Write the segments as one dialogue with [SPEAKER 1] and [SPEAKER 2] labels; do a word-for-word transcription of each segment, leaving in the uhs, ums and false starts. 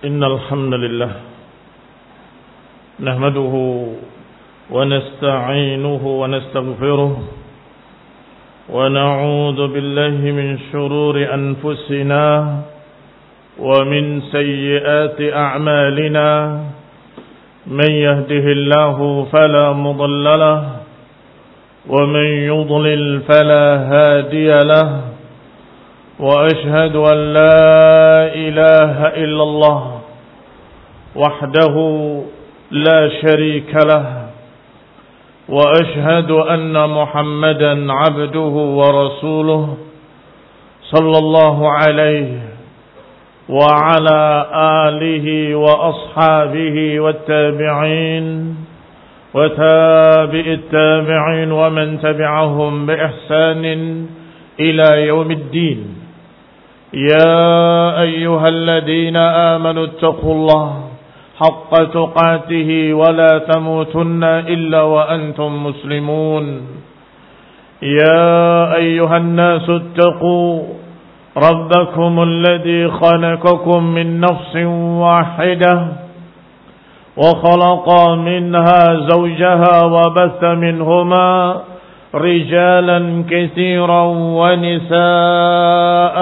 [SPEAKER 1] إن الحمد لله نحمده ونستعينه ونستغفره ونعوذ بالله من شرور أنفسنا ومن سيئات أعمالنا من يهده الله فلا مضل له ومن يضلل فلا هادي له وأشهد أن لا إله إلا الله وحده لا شريك له وأشهد أن محمدا عبده ورسوله صلى الله عليه وعلى آله وأصحابه والتابعين وتابع التابعين ومن تبعهم بإحسان إلى يوم الدين. يا أيها الذين آمنوا اتقوا الله حق تقاته ولا تموتن إلا وأنتم مسلمون. يا أيها الناس اتقوا ربكم الذي خلقكم من نفس واحدة وخلق منها زوجها وبث منهما رجالا كثيرا ونساء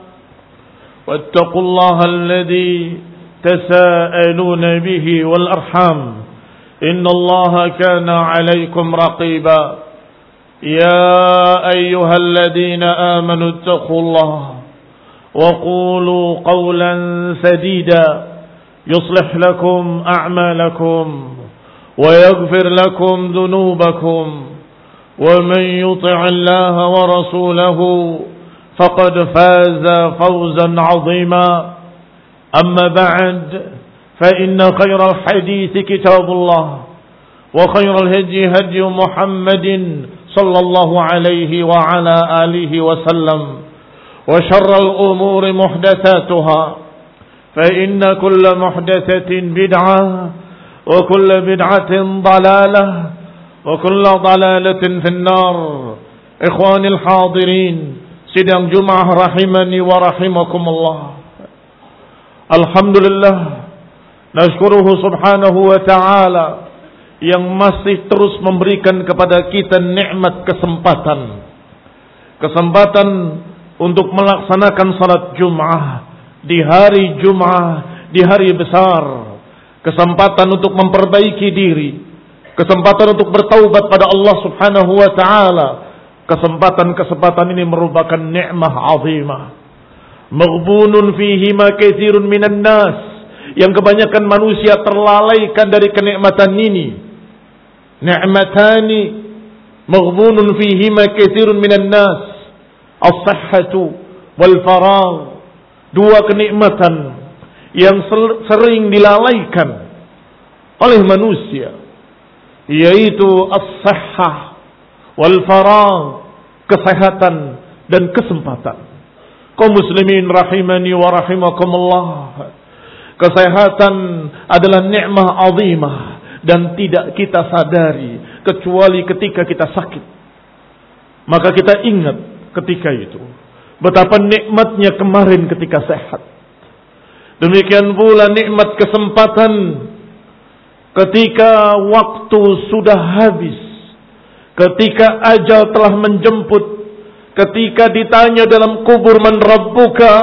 [SPEAKER 1] واتقوا الله الذي تساءلون به والأرحام إن الله كان عليكم رقيبا. يا أيها الذين آمنوا اتقوا الله وقولوا قولا سديدا يصلح لكم أعمالكم ويغفر لكم ذنوبكم ومن يطع الله ورسوله فقد فاز فوزا عظيما. أما بعد فإن خير الحديث كتاب الله وخير الهدي هدي محمد صلى الله عليه وعلى آله وسلم وشر الأمور محدثاتها فإن كل محدثة بدعة وكل بدعة ضلالة وكل ضلالة في النار. إخواني الحاضرين sidang Jumat rahimani wa rahimakumullah. Alhamdulillah, nashkuruhu subhanahu wa ta'ala yang masih terus memberikan kepada kita nikmat kesempatan kesempatan untuk melaksanakan salat Jumat di hari Jumat, di hari besar, kesempatan untuk memperbaiki diri, kesempatan untuk bertaubat pada Allah subhanahu wa ta'ala. Kesempatan-kesempatan ini merupakan nikmah azimah. Maghbunun fihi ma katsirun minan nas, yang kebanyakan manusia terlalaikan dari kenikmatan ini. Ni'matani maghbunun fihi ma katsirun minan nas, as-sihhatu wal faragh. Dua kenikmatan yang sering dilalaikan oleh manusia, yaitu as-sihhah wal faragh, kesehatan dan kesempatan. Kaum muslimin rahimani wa rahimakumullah, kesehatan adalah nikmah azimah dan tidak kita sadari kecuali ketika kita sakit. Maka kita ingat ketika itu betapa nikmatnya kemarin ketika sehat. Demikian pula nikmat kesempatan ketika waktu sudah habis, ketika ajal telah menjemput, ketika ditanya dalam kubur man rabbuka,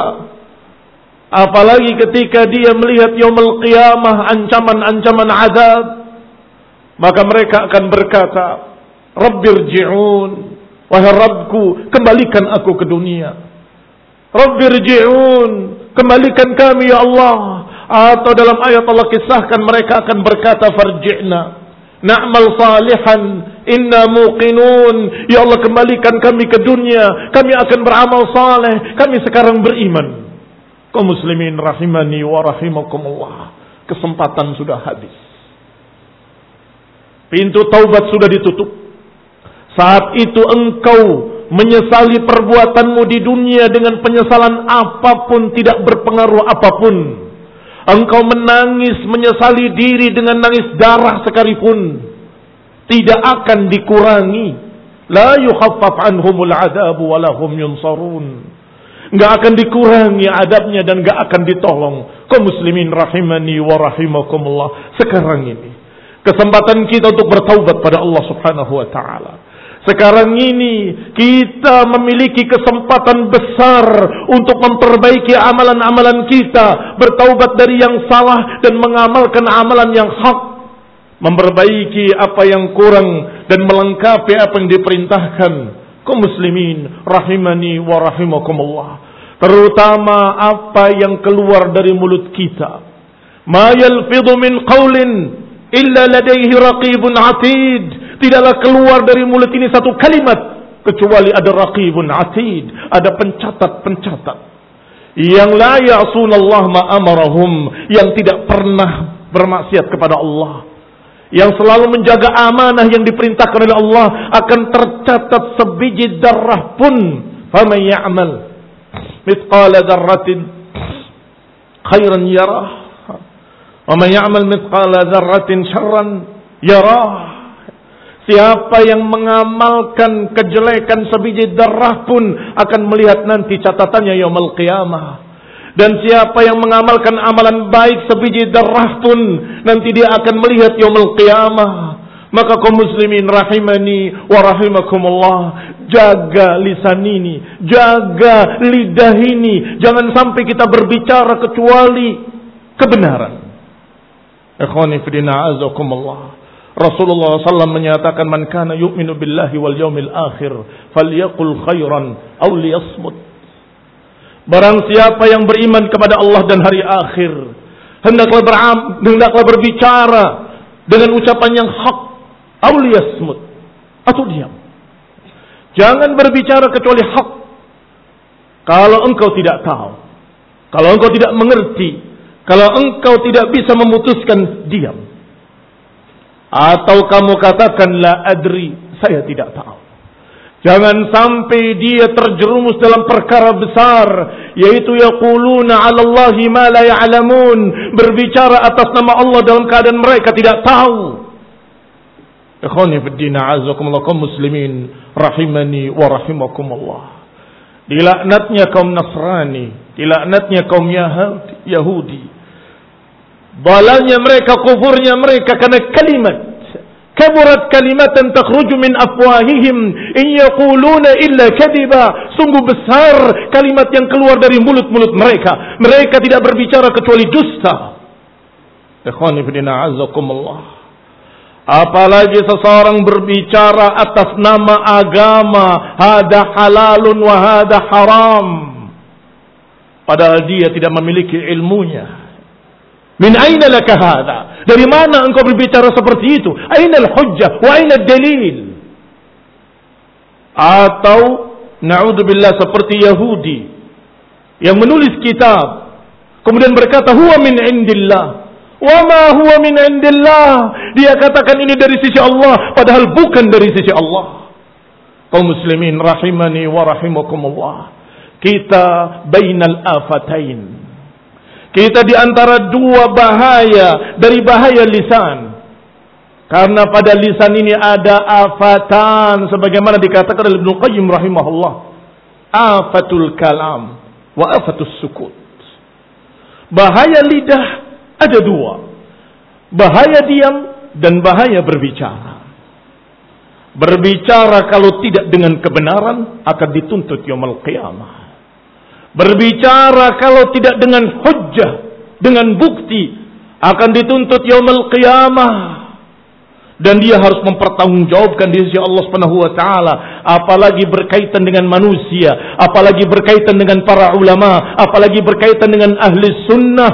[SPEAKER 1] apalagi ketika dia melihat yaumul qiyamah, ancaman-ancaman azab, maka mereka akan berkata, Rabbirji'un, wahai Rabbku, kembalikan aku ke dunia. Rabbirji'un, kembalikan kami ya Allah. Atau dalam ayat Allah kisahkan mereka akan berkata, farji'na na'mal salihan inna muqinun. Ya Allah, kembalikan kami ke dunia, kami akan beramal saleh, kami sekarang beriman. Kaum muslimin rahimani wa rahimakumullah, kesempatan sudah habis. Pintu taubat sudah ditutup. Saat itu engkau menyesali perbuatanmu di dunia dengan penyesalan apapun, tidak berpengaruh apapun. Engkau menangis, menyesali diri dengan nangis darah sekalipun, tidak akan dikurangi. La yukhaffaf anhumul adabu wa lahum yunsarun. nggak akan dikurangi adabnya dan nggak akan ditolong. Kaum muslimin rahimani wa rahimakumullah. Sekarang ini kesempatan kita untuk bertaubat pada Allah Subhanahu wa taala. Sekarang ini kita memiliki kesempatan besar untuk memperbaiki amalan-amalan kita, bertaubat dari yang salah dan mengamalkan amalan yang hak, memperbaiki apa yang kurang dan melengkapi apa yang diperintahkan. Kaum muslimin rahimani wa rahimakumullah, terutama apa yang keluar dari mulut kita. Ma yalfidhu min qaulin illa ladaihi raqibun atid. Tidaklah keluar dari mulut ini satu kalimat kecuali ada raqibun atid, ada pencatat-pencatat yang la ya'sunallah ma amarahum, yang tidak pernah bermaksiat kepada Allah, yang selalu menjaga amanah yang diperintahkan oleh Allah, akan tercatat sebiji darah pun. Faman ya'mal mithqala dzarratin khairan yarah, wa man ya'mal mithqala dzarratin syarran yarah. Siapa yang mengamalkan kejelekan sebiji darah pun akan melihat nanti catatannya yaumul qiyamah. Dan siapa yang mengamalkan amalan baik sebiji darah pun nanti dia akan melihat yaumul qiyamah. Maka kaum muslimin rahimani wa rahimakumullah, jaga lisan ini, jaga lidah ini, jangan sampai kita berbicara kecuali kebenaran. Ikhwani fi din a'azakumullah. Rasulullah sallallahu alaihi wasallam menyatakan, man kana yu'minu billahi wal yawmil akhir falyaqul khairan aw liyasmut. Barang siapa yang beriman kepada Allah dan hari akhir, hendaklah beram, hendaklah berbicara dengan ucapan yang hak, aw liyasmut, atau diam. Jangan berbicara kecuali hak. Kalau engkau tidak tahu, kalau engkau tidak mengerti, kalau engkau tidak bisa memutuskan, diam. Atau kamu katakan la adri, saya tidak tahu. Jangan sampai dia terjerumus dalam perkara besar, yaitu yaquluna 'ala Allahi ma la ya'lamun, berbicara atas nama Allah dalam keadaan mereka tidak tahu. Ikhwani fid din, a'azzakumullah, kaum muslimin rahimani wa rahimakumullah. Dilaknatnya kaum Nasrani, dilaknatnya kaum Yahudi. Dalalnya mereka, kufurnya mereka karena kalimat. Kaburat kalimatan takhruju min afwahihim in yaquluna illa kadiba. Sungguh besar kalimat yang keluar dari mulut-mulut mereka. Mereka tidak berbicara kecuali dusta. Ikhwani fillah azzakumullah. Apalagi seseorang berbicara atas nama agama, hada halalun wa hada haram, padahal dia tidak memiliki ilmunya. Min aina laka hadha? Dari mana engkau berbicara seperti itu? Aina al-hujjah wa aina ad-dalil? Atau na'udzubillah seperti Yahudi yang menulis kitab kemudian berkata huwa min indillah wa ma huwa min indillah. Dia katakan ini dari sisi Allah padahal bukan dari sisi Allah. Kaum muslimin rahimani wa rahimakumullah, kita bainal afatain. Kita di antara dua bahaya dari bahaya lisan. Karena pada lisan ini ada afatan, sebagaimana dikatakan oleh Ibnu Qayyim rahimahullah, afatul kalam wa afatus sukut. Bahaya lidah ada dua, bahaya diam dan bahaya berbicara. Berbicara kalau tidak dengan kebenaran akan dituntut yaumul qiyamah. Berbicara kalau tidak dengan hujjah, dengan bukti, akan dituntut yaumul qiyamah. Dan dia harus mempertanggungjawabkan di sisi Allah Subhanahu wa taala, apalagi berkaitan dengan manusia, apalagi berkaitan dengan para ulama, apalagi berkaitan dengan ahli sunnah.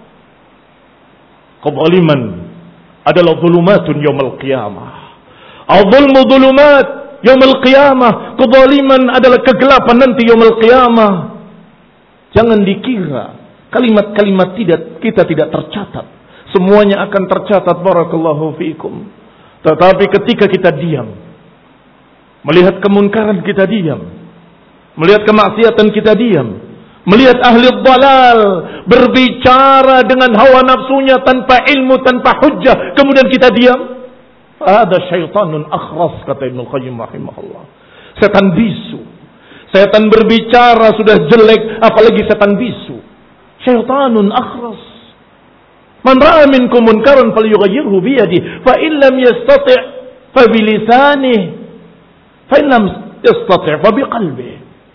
[SPEAKER 1] Kezaliman adalah zulumatun yaumul qiyamah. Al-zulmu zulumat yaumul qiyamah. Kezaliman adalah kegelapan nanti yaumul qiyamah. Jangan dikira kalimat-kalimat tidak kita tidak tercatat. Semuanya akan tercatat, barakallahu fiikum. Tetapi ketika kita diam, melihat kemunkaran kita diam, melihat kemaksiatan kita diam, melihat ahli dhalal berbicara dengan hawa nafsunya tanpa ilmu, tanpa hujjah, kemudian kita diam, ada syaitanun akhras, kata Ibnu Qayyim rahimahullah. Setan bisu, Setan berbicara sudah jelek, apalagi setan bisu. Syaitanun akhras. Man ra'a minkum munkaran falyughayyirhu bi yadihi, fa in lam yastati' fa bi lisanihi, fa in lam yastati' fa bi qalbihi.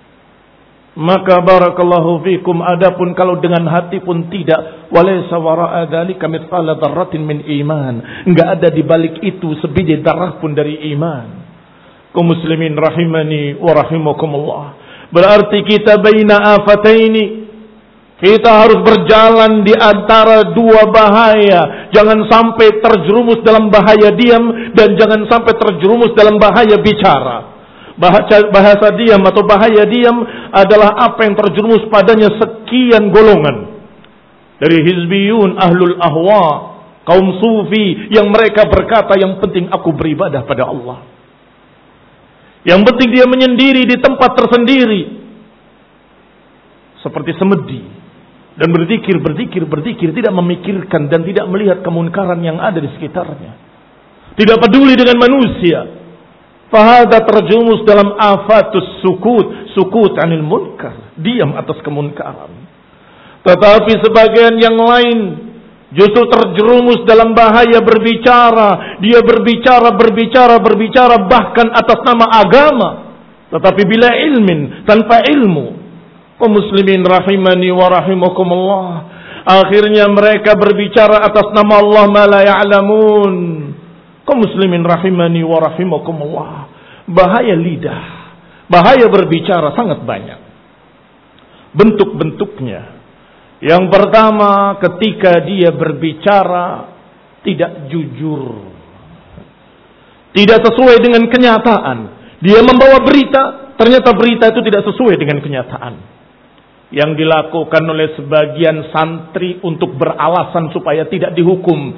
[SPEAKER 1] Maka barakallahu fikum, adapun kalau dengan hati pun tidak, walaysa wara'a dzalika mithqala dzarratin min iman, enggak ada di balik itu sebiji darah pun dari iman. Kaum muslimin rahimani wa rahimakumullah. Berarti kita baina afataini, kita harus berjalan di antara dua bahaya. Jangan sampai terjerumus dalam bahaya diam, dan jangan sampai terjerumus dalam bahaya bicara. Bahasa, bahasa diam atau bahaya diam adalah apa yang terjerumus padanya sekian golongan. Dari hizbiyun, ahlul ahwa, kaum sufi, yang mereka berkata yang penting aku beribadah pada Allah. Yang penting dia menyendiri di tempat tersendiri. Seperti semedi. Dan berzikir, berzikir, berzikir. Tidak memikirkan dan tidak melihat kemunkaran yang ada di sekitarnya. Tidak peduli dengan manusia. Fahada terjumus dalam afatus sukut. Sukut anil munkar. Diam atas kemunkaran. Tetapi sebagian yang lain justru terjerumus dalam bahaya berbicara. Dia berbicara, berbicara, berbicara bahkan atas nama agama. Tetapi bila ilmin, tanpa ilmu. Kaum muslimin rahimani wa rahimakumullah. Akhirnya mereka berbicara atas nama Allah ma la ya'lamun. Kaum muslimin rahimani wa rahimakumullah. Bahaya lidah, bahaya berbicara sangat banyak. Bentuk-bentuknya. Yang pertama, ketika dia berbicara tidak jujur, tidak sesuai dengan kenyataan. Dia membawa berita, ternyata berita itu tidak sesuai dengan kenyataan. Yang dilakukan oleh sebagian santri untuk beralasan supaya tidak dihukum.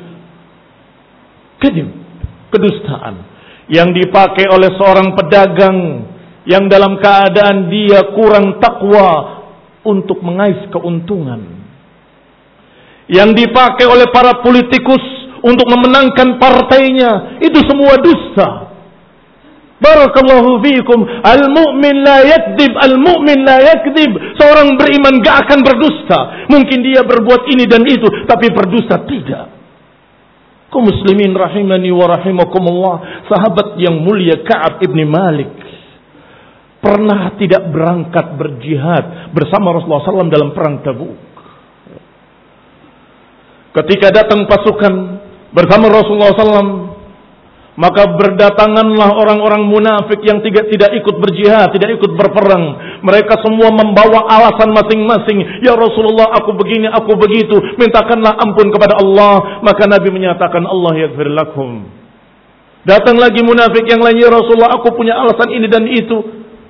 [SPEAKER 1] Kedim, kedustaan. Yang dipakai oleh seorang pedagang yang dalam keadaan dia kurang takwa untuk mengais keuntungan. Yang dipakai oleh para politikus untuk memenangkan partainya. Itu semua dusta. Barakallahu fiikum. Al-mu'min la yakdzib, al-mu'min la yakdzib. Seorang beriman gak akan berdusta. Mungkin dia berbuat ini dan itu, tapi berdusta tidak. Kaum muslimin rahimani wa rahimakumullah. Sahabat yang mulia Ka'ab ibn Malik pernah tidak berangkat berjihad bersama Rasulullah shallallahu alaihi wasallam dalam perang Tabuk. Ketika datang pasukan bersama Rasulullah shallallahu alaihi wasallam, maka berdatanganlah orang-orang munafik yang tidak, tidak ikut berjihad, tidak ikut berperang. Mereka semua membawa alasan masing-masing. Ya Rasulullah, aku begini, aku begitu. Mintakanlah ampun kepada Allah. Maka Nabi menyatakan, Allah yaghfir lakum. Datang lagi munafik yang lain. Ya Rasulullah, aku punya alasan ini dan itu.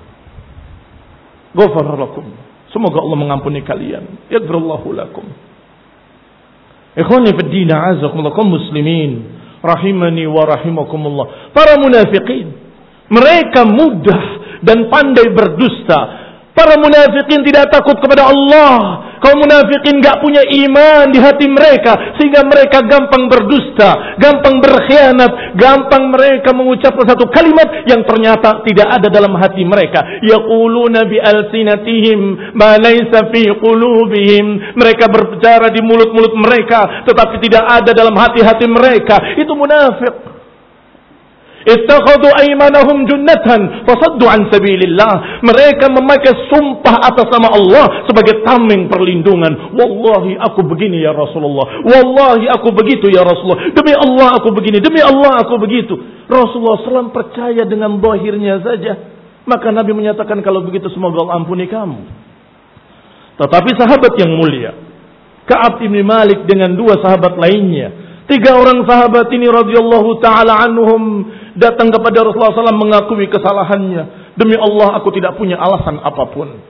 [SPEAKER 1] Ghafara lakum. Semoga Allah mengampuni kalian. Yaghfirullahu lakum. Ikhwani fid din, a'azakumullah, kaum muslimin rahimani wa rahimakumullah. Para munafikin, mereka mudah dan pandai berdusta. Para munafikin tidak takut kepada Allah. Kaum munafikin gak punya iman di hati mereka, sehingga mereka gampang berdusta, gampang berkhianat, gampang mereka mengucapkan satu kalimat yang ternyata tidak ada dalam hati mereka. Yaquluna bi alsinatihim ma laysa fi qulubihim. Mereka berbicara di mulut-mulut mereka, tetapi tidak ada dalam hati-hati mereka. Itu munafik. Ittakhadhu aymanahum junnatan fasaddu an sabilillah. Mereka memakai sumpah atas nama Allah sebagai tameng perlindungan. Wallahi aku begini ya Rasulullah. Wallahi aku begitu ya Rasulullah. Demi Allah aku begini. Demi Allah aku begitu. Rasulullah shallallahu alaihi wasallam percaya dengan zahirnya saja. Maka Nabi menyatakan, kalau begitu semoga Allah ampuni kamu. Tetapi sahabat yang mulia, Ka'ab bin Malik dengan dua sahabat lainnya, tiga orang sahabat ini radhiyallahu ta'ala anhum, datang kepada Rasulullah shallallahu alaihi wasallam mengakui kesalahannya. Demi Allah aku tidak punya alasan apapun.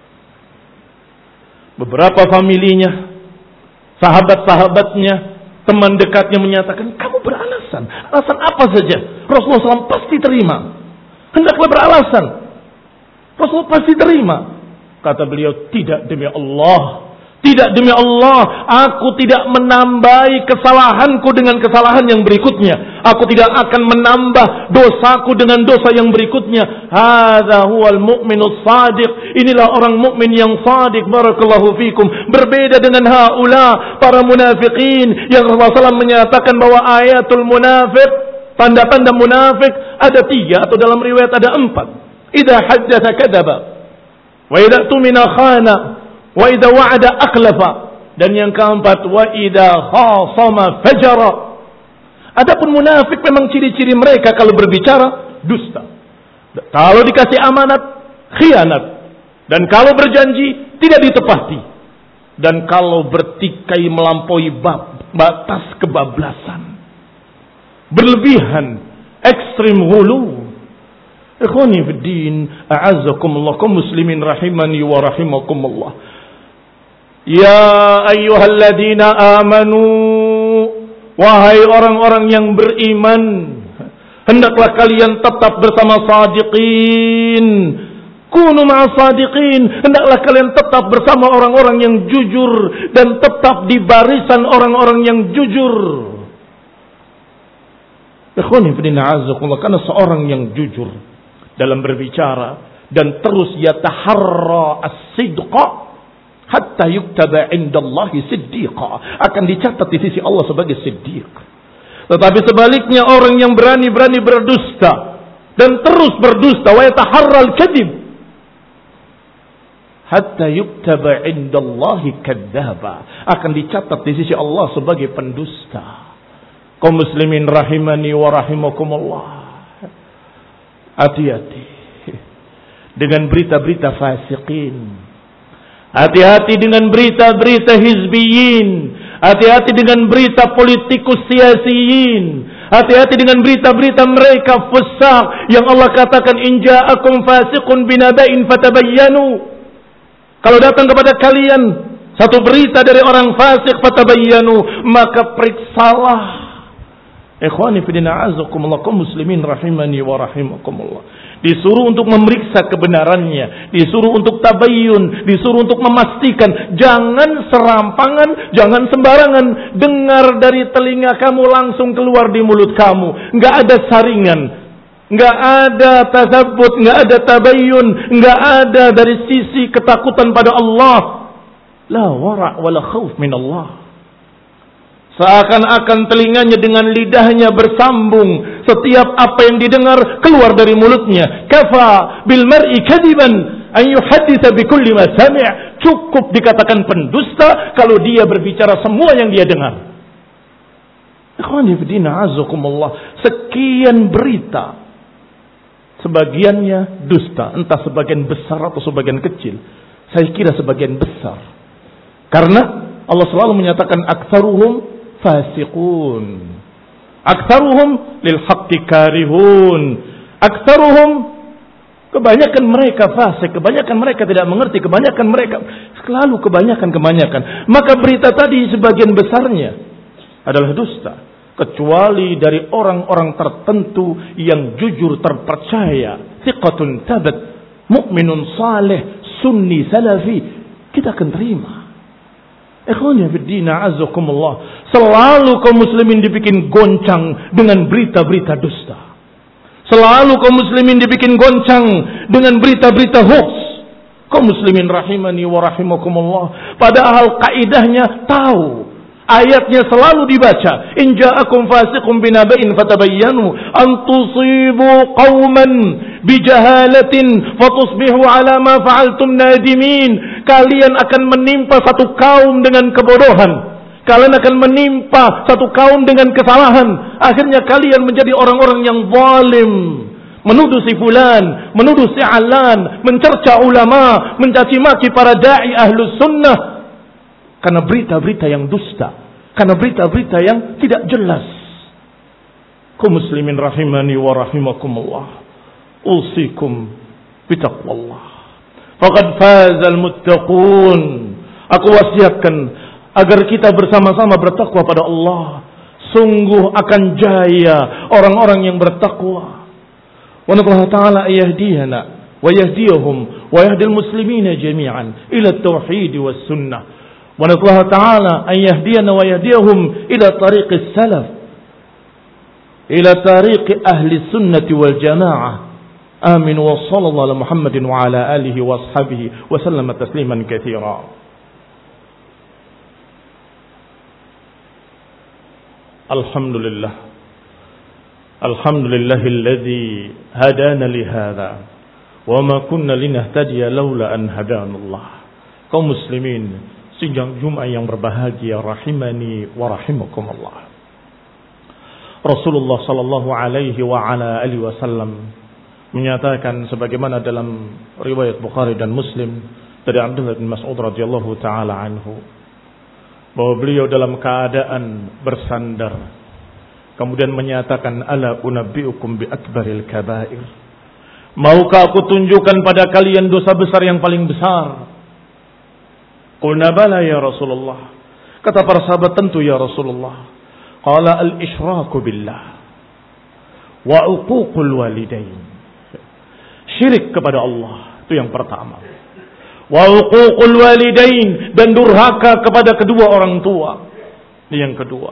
[SPEAKER 1] Beberapa familinya, sahabat-sahabatnya, teman dekatnya menyatakan, kamu beralasan. Alasan apa saja Rasulullah shallallahu alaihi wasallam pasti terima. Hendaklah beralasan, Rasulullah pasti terima. Kata beliau, tidak, demi Allah, Tidak, demi Allah, aku tidak menambahi kesalahanku dengan kesalahan yang berikutnya. Aku tidak akan menambah dosaku dengan dosa yang berikutnya. Hadza huwal mu'minus shadiq. Inilah orang mukmin yang shadiq. Barakallahu fikum. Berbeda dengan haula, para munafikin yang Rasulullah shallallahu alaihi wasallam menyatakan bahwa ayatul munafiq, tanda-tanda munafik ada tiga, atau dalam riwayat ada empat. Idza haddatsa kadzaba, wa idza tumina khana, wa idza wa'ada akhlafa, dan yang keempat wa idza khasama fajara. Adapun munafik memang ciri-ciri mereka kalau berbicara dusta, kalau dikasih amanat khianat, dan kalau berjanji tidak ditepati, dan kalau bertikai melampaui batas kebablasan, berlebihan, ekstrim hulu. Ikhwani fid din, a'azzakumullah, kaum muslimin rahimani wa rahimakumullah. Ya ayyuhalladzina amanu, wahai orang-orang yang beriman, hendaklah kalian tetap bersama sadiqin. Kunu ma'as sadiqin, hendaklah kalian tetap bersama orang-orang yang jujur dan tetap di barisan orang-orang yang jujur. Ikhwani fillah, a'azzakumullah, karena seorang yang jujur dalam berbicara dan terus yataharra as-sidqa hatta yuktaba indallahi siddiqa, akan dicatat di sisi Allah sebagai siddiq. Tetapi sebaliknya, orang yang berani-berani berdusta dan terus berdusta, wa yataharra al-kadhib hatta yuktaba indallahi kadzdzaba, akan dicatat di sisi Allah sebagai pendusta. Kaum muslimin rahimani wa rahimakumullah, hati-hati dengan berita-berita fasikin, hati-hati dengan berita-berita hizbiyin, hati-hati dengan berita politikus siasiyin, hati-hati dengan berita-berita mereka fusaq yang Allah katakan in ja'akum fasiqun binaba'in fatabayyanu. Kalau datang kepada kalian satu berita dari orang fasik, fatabayyanu, maka periksalah. Ikhwani fillah, a'azzakumullah, kaum muslimin rahimani wa rahimakumullah. Disuruh untuk memeriksa kebenarannya, disuruh untuk tabayyun, disuruh untuk memastikan. Jangan serampangan, jangan sembarangan. Dengar dari telinga kamu langsung keluar di mulut kamu. Enggak ada saringan, enggak ada tasabbut, enggak ada tabayyun, enggak ada dari sisi ketakutan pada Allah. La wara' wala khauf min Allah. Seakan-akan telinganya dengan lidahnya bersambung. Setiap apa yang didengar keluar dari mulutnya. Kafa bil mar'i kadiban an yuhadditha bi kulli ma sami'. Cukup dikatakan pendusta kalau dia berbicara semua yang dia dengar. Ikhwani fi din, a'azzakumullah, sekian berita, sebagiannya dusta, entah sebagian besar atau sebagian kecil. Saya kira sebagian besar. Karena Allah selalu menyatakan aktsaruhum fasiqun, aktsaruhum lil haqqi karihun, aktsaruhum, kebanyakan mereka fasik, kebanyakan mereka tidak mengerti, kebanyakan mereka selalu kebanyakan kebanyakan. Maka berita tadi sebagian besarnya adalah dusta, kecuali dari orang-orang tertentu yang jujur, terpercaya, thiqatun tabat, mukminun saleh, sunni salafi, kita akan terima. Ikhwani fiddin, a'azzakumullah, selalu kaum muslimin dibikin goncang dengan berita-berita dusta. Selalu kaum muslimin dibikin goncang dengan berita-berita hoax. Kaum muslimin rahimani wa rahimakumullah, padahal kaidahnya tahu, ayatnya selalu dibaca, in ja'akum fasiqun binaba'in fatabayyanu an tusibu qauman bijahalatin fatusbihu ala ma fa'altum nadimin. Kalian akan menimpa satu kaum dengan kebodohan, kalian akan menimpa satu kaum dengan kesalahan, akhirnya kalian menjadi orang-orang yang zalim, menuduh si fulan, menuduh si alan, mencerca ulama, mencaci maki para dai ahlus sunnah, karena berita-berita yang dusta, karena berita-berita yang tidak jelas. Kaum muslimin rahimani wa rahimakumullah, usikum bitaqwallah, faqad fazal muttaqun. Aku wasiatkan agar kita bersama-sama bertakwa pada Allah. Sungguh akan jaya orang-orang yang bertakwa. Wa nasallahu ta'ala ayahdiyana wa yahdiyahum wa yahdil muslimina jami'an ila at-tauhid was sunnah Wa nasallahu ta'ala an yahdiyana wa yahdiyahum ila tariqis salaf, ila tariqi ahli sunnati wal jamaah. Amin wa sallallahu ala Muhammadin wa ala alihi wa ashabihi wa sallama tasliman katsira. Alhamdulillah. Alhamdulillahilladzi hadana li hadza wa ma kunna linahtadiya laula an hadanallah. Kaum muslimin, sidang Jumat yang berbahagia rahimani wa rahimakumullah. Rasulullah sallallahu alaihi wa ala alihi wasallam menyatakan sebagaimana dalam riwayat Bukhari dan Muslim dari Abdullah bin Mas'ud radhiyallahu taala anhu, bahwa beliau dalam keadaan bersandar kemudian menyatakan, ala unabbiukum bi akbaril kabair, maukah aku tunjukkan pada kalian dosa besar yang paling besar? Qulna bala ya Rasulullah. Kata para sahabat, tentu ya Rasulullah. Qala al-isyraku billah wa uququl walidain. Syirik kepada Allah, itu yang pertama. Wa uququl walidain, dan durhaka kepada kedua orang tua. Ini yang kedua.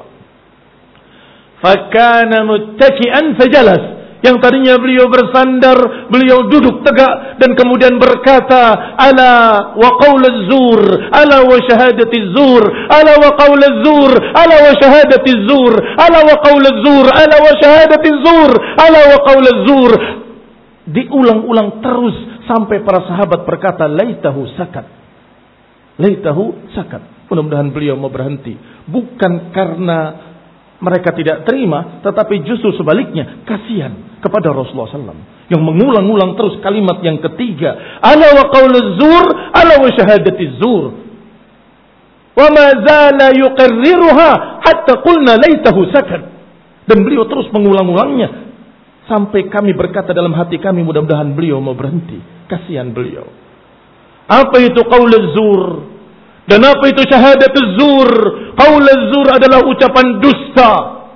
[SPEAKER 1] Fakana muttaki'an fajalas. Yang tadinya beliau bersandar, beliau duduk tegak dan kemudian berkata, ala wa qaulaz zur, ala wa syahadatiz zur, ala wa qaulaz zur, ala wa syahadatiz zur, ala wa qaulaz zur, ala wa syahadatiz zur, ala wa qaulaz zur. Diulang-ulang terus sampai para sahabat berkata, laitahu sakat. Laitahu sakat. Mudah-mudahan beliau mau berhenti. Bukan karena mereka tidak terima, tetapi justru sebaliknya, kasihan kepada Rasulullah sallallahu alaihi wasallam yang mengulang-ulang terus kalimat yang ketiga, ala wa qauluz zur, ala wa syahadatiz zur, wa ma zala yuqarriruha hatta qulna laitahu sakat. Dan beliau terus mengulang-ulangnya sampai kami berkata dalam hati kami, mudah-mudahan beliau mau berhenti. Kasihan beliau. Apa itu qauluz zur? Dan apa itu syahadatuz zur? Qauluz zur adalah ucapan dusta.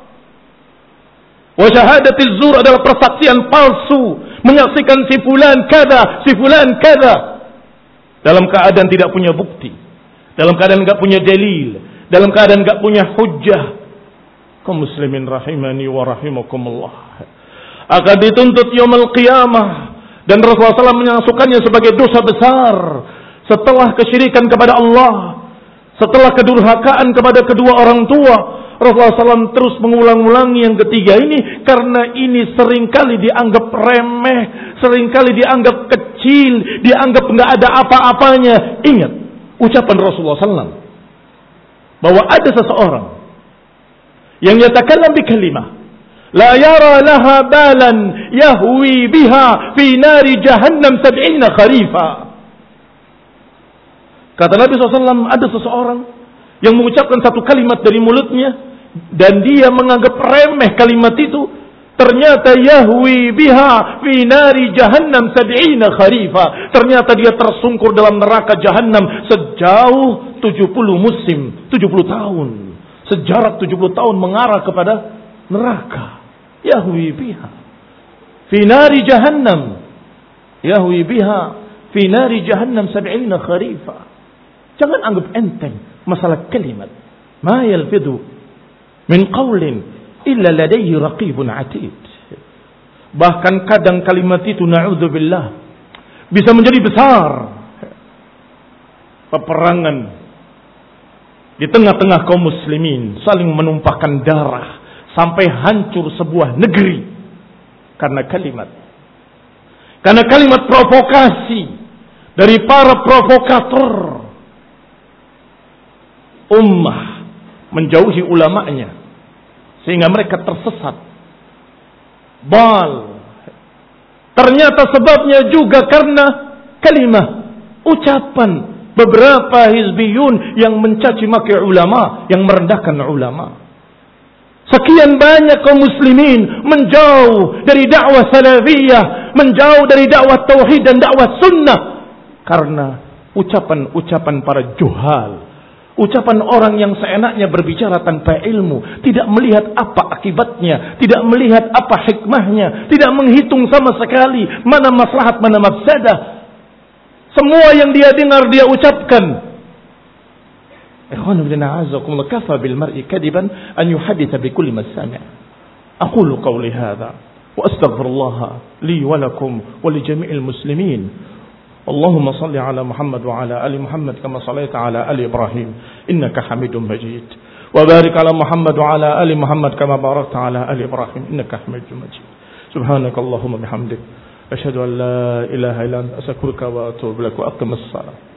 [SPEAKER 1] Wa syahadatuz zur adalah persaksian palsu, menyaksikan si fulan kada, si fulan kada, dalam keadaan tidak punya bukti, dalam keadaan enggak punya dalil, dalam keadaan enggak punya hujjah. Kaum muslimin rahimani wa rahimakumullah, akan dituntut yaumul qiyamah, dan Rasulullah sallallahu alaihi wasallam menyangsukannya sebagai dosa besar. Setelah kesyirikan kepada Allah, setelah kedurhakaan kepada kedua orang tua, Rasulullah sallallahu alaihi wasallam terus mengulang-ulangi yang ketiga ini, karena ini seringkali dianggap remeh, seringkali dianggap kecil, dianggap enggak ada apa-apanya. Ingat ucapan Rasulullah sallallahu alaihi wasallam bahwa ada seseorang yang yatakallam bi kalimah la yara laha balan yahwi biha fi nari jahannam sab'ina kharifa. Kata Nabi shallallahu alaihi wasallam, ada seseorang yang mengucapkan satu kalimat dari mulutnya dan dia menganggap remeh kalimat itu, ternyata yahwi biha fi nari jahannam sab'ina kharifa, ternyata dia tersungkur dalam neraka jahannam sejauh tujuh puluh musim, tujuh puluh tahun, sejarak tujuh puluh tahun mengarah kepada neraka. Yahwi biha fi nari jahannam, yahwi biha fi nari jahannam sab'ina kharifa. Jangan anggap enteng masalah kalimat. Ma yalfidu min qawlin illa ladayhi raqibun atid. Bahkan kadang kalimat itu, na'udzubillah, bisa menjadi besar. Peperangan di tengah-tengah kaum muslimin, saling menumpahkan darah sampai hancur sebuah negeri karena kalimat. Karena kalimat provokasi dari para provokator. Ummah menjauhi ulamanya sehingga mereka tersesat. Bal. Ternyata sebabnya juga karena kalimah, ucapan beberapa hizbiyun yang mencaci maki ulama, yang merendahkan ulama. Sekian banyak kaum muslimin menjauh dari dakwah salafiyah, menjauh dari dakwah tauhid dan dakwah sunnah karena ucapan-ucapan para juhal. Ucapan orang yang seenaknya berbicara tanpa ilmu, tidak melihat apa akibatnya, tidak melihat apa hikmahnya, tidak menghitung sama sekali mana maslahat, mana mafsadah. Semua yang dia dengar dia ucapkan. Ikhwan fillah a'azzakumullah, kafa bil mar'i kadiban an yuhadditha bi kulli ma sami'. Aqulu qawli hadha wa astaghfirullah li wa lakum wa li jami'il muslimin. Allahumma salli ala Muhammad wa ala ali Muhammad kama sallaita ala ali Ibrahim innaka Hamidum Majid. Wa barik ala Muhammad wa ala ali Muhammad kama barakta ala ali Ibrahim innaka Hamidum Majid. Subhanakallahumma bihamdik asyhadu an la ilaha illa anta astaghfiruka wa atubu ilaik wa aqimis salat.